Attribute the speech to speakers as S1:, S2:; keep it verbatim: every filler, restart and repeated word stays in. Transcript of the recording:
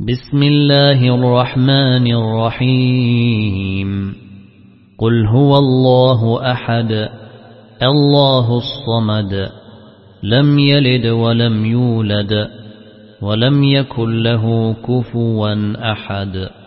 S1: بسم الله الرحمن الرحيم قل هو الله أحد الله الصمد لم يلد ولم يولد ولم يكن له كفوا أحد.